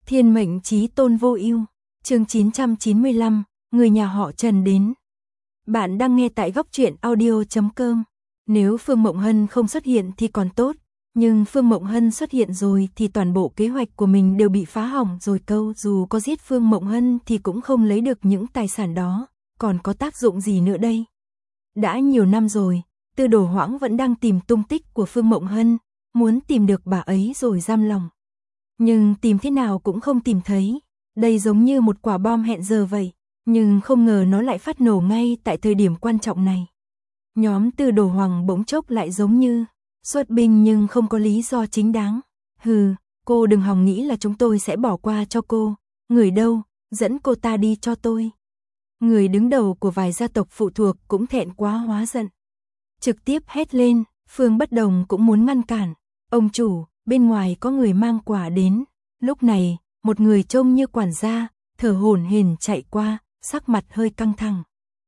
Thiên mệnh chí tôn vô ưu, chương 995, người nhà họ Trần đến. Bạn đang nghe tại góc truyện audio.com. Nếu Phương Mộng Hân không xuất hiện thì còn tốt, nhưng Phương Mộng Hân xuất hiện rồi thì toàn bộ kế hoạch của mình đều bị phá hỏng rồi câu. Dù có giết Phương Mộng Hân thì cũng không lấy được những tài sản đó, còn có tác dụng gì nữa đây? Đã nhiều năm rồi, Tư Đồ Hoãng vẫn đang tìm tung tích của Phương Mộng Hân, muốn tìm được bà ấy rồi giam lòng. Nhưng tìm thế nào cũng không tìm thấy, đây giống như một quả bom hẹn giờ vậy, nhưng không ngờ nó lại phát nổ ngay tại thời điểm quan trọng này. Nhóm Tư Đồ Hoàng bỗng chốc lại giống như xuất binh nhưng không có lý do chính đáng. Hừ, cô đừng hòng nghĩ là chúng tôi sẽ bỏ qua cho cô, người đâu, dẫn cô ta đi cho tôi. Người đứng đầu của vài gia tộc phụ thuộc cũng thẹn quá hóa giận. Trực tiếp hét lên, Phương Bất Đồng cũng muốn ngăn cản. Ông chủ, bên ngoài có người mang quà đến. Lúc này, một người trông như quản gia, thở hổn hển chạy qua, sắc mặt hơi căng thẳng.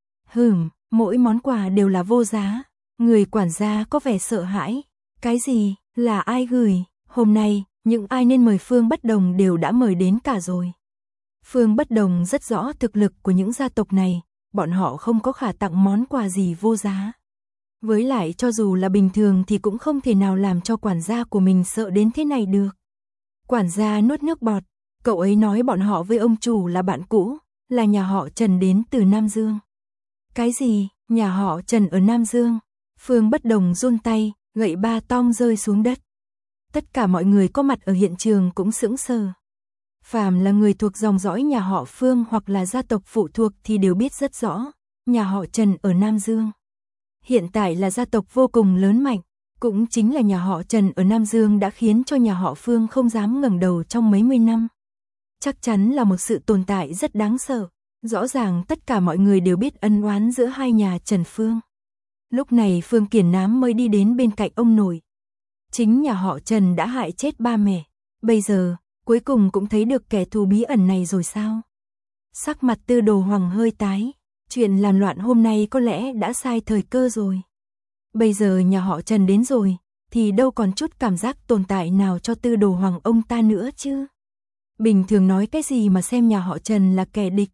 Mỗi món quà đều là vô giá. Người quản gia có vẻ sợ hãi. Cái gì, là ai gửi? Hôm nay, những ai nên mời Phương Bất Đồng đều đã mời đến cả rồi. Phương Bất Đồng rất rõ thực lực của những gia tộc này, bọn họ không có khả tặng món quà gì vô giá. Với lại cho dù là bình thường thì cũng không thể nào làm cho quản gia của mình sợ đến thế này được. Quản gia nuốt nước bọt, cậu ấy nói bọn họ với ông chủ là bạn cũ, là nhà họ Trần đến từ Nam Dương. Cái gì, nhà họ Trần ở Nam Dương? Phương Bất Đồng run tay, gậy ba tong rơi xuống đất. Tất cả mọi người có mặt ở hiện trường cũng sững sờ. Phàm là người thuộc dòng dõi nhà họ Phương hoặc là gia tộc phụ thuộc thì đều biết rất rõ, nhà họ Trần ở Nam Dương. Hiện tại là gia tộc vô cùng lớn mạnh, cũng chính là nhà họ Trần ở Nam Dương đã khiến cho nhà họ Phương không dám ngẩng đầu trong mấy mươi năm. Chắc chắn là một sự tồn tại rất đáng sợ, rõ ràng tất cả mọi người đều biết ân oán giữa hai nhà Trần Phương. Lúc này Phương Kiền Nám mới đi đến bên cạnh ông nội. Chính nhà họ Trần đã hại chết ba mẹ, bây giờ, cuối cùng cũng thấy được kẻ thù bí ẩn này rồi sao? Sắc mặt Tư Đồ Hoàng hơi tái. Chuyện làm loạn hôm nay có lẽ đã sai thời cơ rồi. Bây giờ nhà họ Trần đến rồi, thì đâu còn chút cảm giác tồn tại nào cho Tư Đồ Hoàng ông ta nữa chứ. Bình thường nói cái gì mà xem nhà họ Trần là kẻ địch.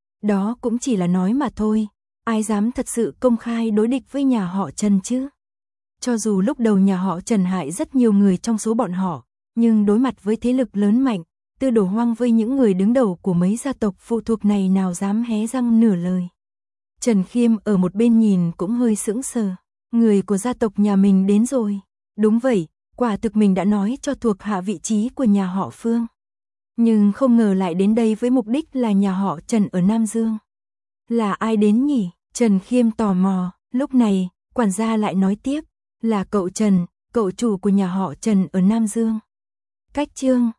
Đó cũng chỉ là nói mà thôi, ai dám thật sự công khai đối địch với nhà họ Trần chứ. Cho dù lúc đầu nhà họ Trần hại rất nhiều người trong số bọn họ, nhưng đối mặt với thế lực lớn mạnh, Tư Đồ Hoang với những người đứng đầu của mấy gia tộc phụ thuộc này nào dám hé răng nửa lời. Trần Khiêm ở một bên nhìn cũng hơi sững sờ, người của gia tộc nhà mình đến rồi. Đúng vậy, quả thực mình đã nói cho thuộc hạ vị trí của nhà họ Phương. Nhưng không ngờ lại đến đây với mục đích là nhà họ Trần ở Nam Dương. Là ai đến nhỉ? Trần Khiêm tò mò, lúc này, quản gia lại nói tiếp, là cậu Trần, cậu chủ của nhà họ Trần ở Nam Dương. Cách chương